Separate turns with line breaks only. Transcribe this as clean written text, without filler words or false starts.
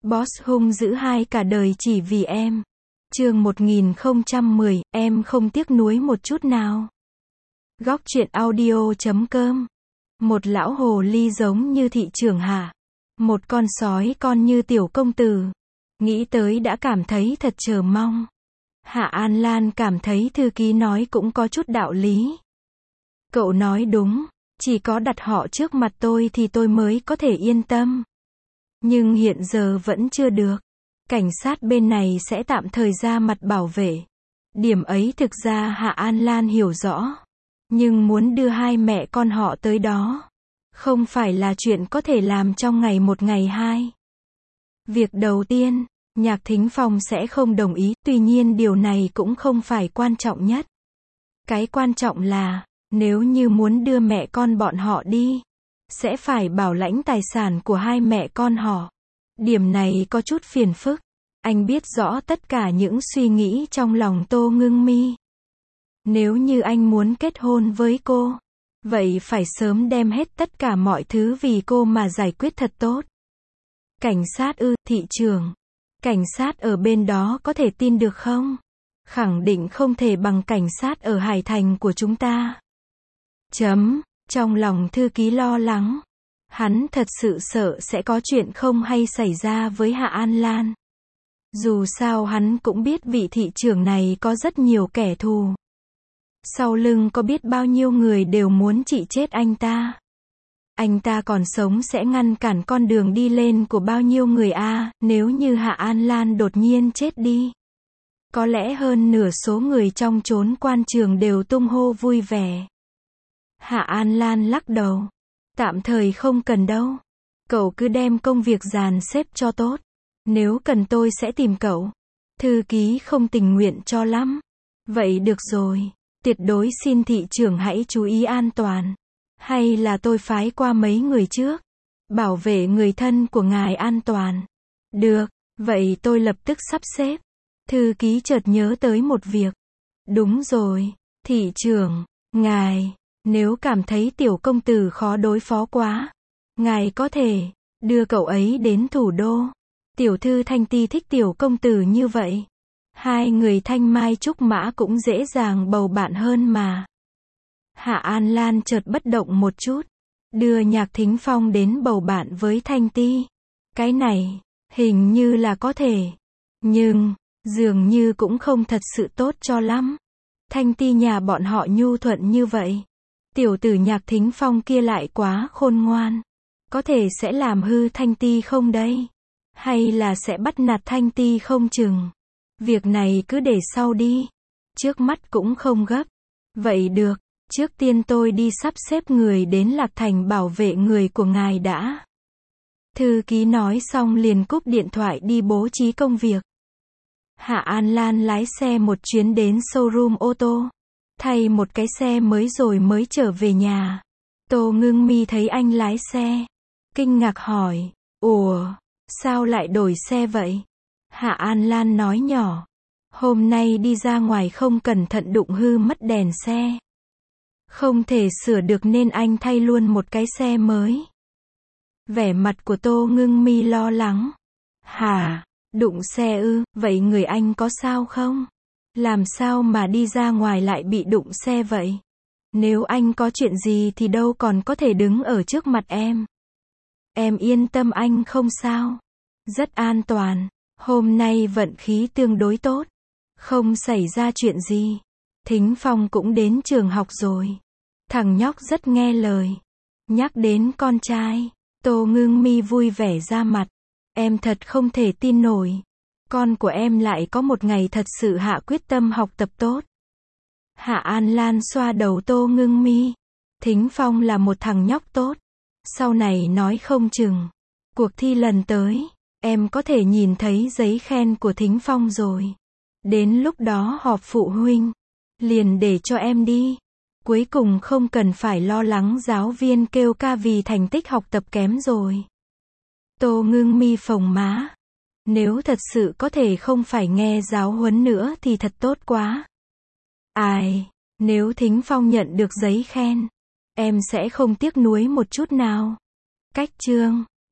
Boss hung dữ hai cả đời chỉ vì em. Chương 1010, em không tiếc nuối một chút nào. Góc truyện audio.com. Một lão hồ ly giống như thị trưởng Hạ. Một con sói con như tiểu công tử. Nghĩ tới đã cảm thấy thật chờ mong. Hạ An Lan cảm thấy thư ký nói cũng có chút đạo lý. Cậu nói đúng, chỉ có đặt họ trước mặt tôi thì tôi mới có thể yên tâm. Nhưng hiện giờ vẫn chưa được. Cảnh sát bên này sẽ tạm thời ra mặt bảo vệ. Điểm ấy thực ra Hạ An Lan hiểu rõ. Nhưng muốn đưa hai mẹ con họ tới đó, không phải là chuyện có thể làm trong ngày một ngày hai. Việc đầu tiên, Nhạc Thính Phong sẽ không đồng ý, tuy nhiên điều này cũng không phải quan trọng nhất. Cái quan trọng là, nếu như muốn đưa mẹ con bọn họ đi, sẽ phải bảo lãnh tài sản của hai mẹ con họ. Điểm này có chút phiền phức. Anh biết rõ tất cả những suy nghĩ trong lòng Tô Ngưng Mi. Nếu như anh muốn kết hôn với cô, vậy phải sớm đem hết tất cả mọi thứ vì cô mà giải quyết thật tốt. Cảnh sát ư, thị trưởng. Cảnh sát ở bên đó có thể tin được không? Khẳng định không thể bằng cảnh sát ở Hải Thành của chúng ta. Trong lòng thư ký lo lắng. Hắn thật sự sợ sẽ có chuyện không hay xảy ra với Hạ An Lan. Dù sao hắn cũng biết vị thị trưởng này có rất nhiều kẻ thù. Sau lưng có biết bao nhiêu người đều muốn trị chết anh ta. Anh ta còn sống sẽ ngăn cản con đường đi lên của bao nhiêu người nếu như Hạ An Lan đột nhiên chết đi. Có lẽ hơn nửa số người trong chốn quan trường đều tung hô vui vẻ. Hạ An Lan lắc đầu. Tạm thời không cần đâu. Cậu cứ đem công việc dàn xếp cho tốt. Nếu cần tôi sẽ tìm cậu. Thư ký không tình nguyện cho lắm. Vậy được rồi. Tuyệt đối xin thị trưởng hãy chú ý an toàn. Hay là tôi phái qua mấy người trước. Bảo vệ người thân của ngài an toàn. Được, vậy tôi lập tức sắp xếp. Thư ký chợt nhớ tới một việc. Đúng rồi, thị trưởng, ngài, nếu cảm thấy tiểu công tử khó đối phó quá, ngài có thể đưa cậu ấy đến thủ đô. Tiểu thư Thanh Ti thích tiểu công tử như vậy. Hai người thanh mai trúc mã cũng dễ dàng bầu bạn hơn mà. Hạ An Lan chợt bất động một chút. Đưa Nhạc Thính Phong đến bầu bạn với Thanh Ti. Cái này, hình như là có thể. Nhưng, dường như cũng không thật sự tốt cho lắm. Thanh Ti nhà bọn họ nhu thuận như vậy. Tiểu tử Nhạc Thính Phong kia lại quá khôn ngoan. Có thể sẽ làm hư Thanh Ti không đây? Hay là sẽ bắt nạt Thanh Ti không chừng? Việc này cứ để sau đi. Trước mắt cũng không gấp. Vậy được, trước tiên tôi đi sắp xếp người đến Lạc Thành bảo vệ người của ngài đã. Thư ký nói xong liền cúp điện thoại đi bố trí công việc. Hạ An Lan lái xe một chuyến đến showroom ô tô. Thay một cái xe mới rồi mới trở về nhà. Tô Ngưng Mi thấy anh lái xe. Kinh ngạc hỏi, ủa, sao lại đổi xe vậy? Hạ An Lan nói nhỏ, hôm nay đi ra ngoài không cẩn thận đụng hư mất đèn xe. Không thể sửa được nên anh thay luôn một cái xe mới. Vẻ mặt của Tô Ngưng Mi lo lắng. Hả, đụng xe ư, vậy người anh có sao không? Làm sao mà đi ra ngoài lại bị đụng xe vậy? Nếu anh có chuyện gì thì đâu còn có thể đứng ở trước mặt em. Em yên tâm anh không sao. Rất an toàn. Hôm nay vận khí tương đối tốt. Không xảy ra chuyện gì. Thính Phong cũng đến trường học rồi. Thằng nhóc rất nghe lời. Nhắc đến con trai, Tô Ngưng Mi vui vẻ ra mặt. Em thật không thể tin nổi. Con của em lại có một ngày thật sự hạ quyết tâm học tập tốt. Hạ An Lan xoa đầu Tô Ngưng Mi. Thính Phong là một thằng nhóc tốt. Sau này nói không chừng. Cuộc thi lần tới, em có thể nhìn thấy giấy khen của Thính Phong rồi. Đến lúc đó họp phụ huynh, liền để cho em đi. Cuối cùng không cần phải lo lắng giáo viên kêu ca vì thành tích học tập kém rồi. Tô Ngưng Mi phồng má. Nếu thật sự có thể không phải nghe giáo huấn nữa thì thật tốt quá. Ai, nếu Thính Phong nhận được giấy khen, em sẽ không tiếc nuối một chút nào. Cách chương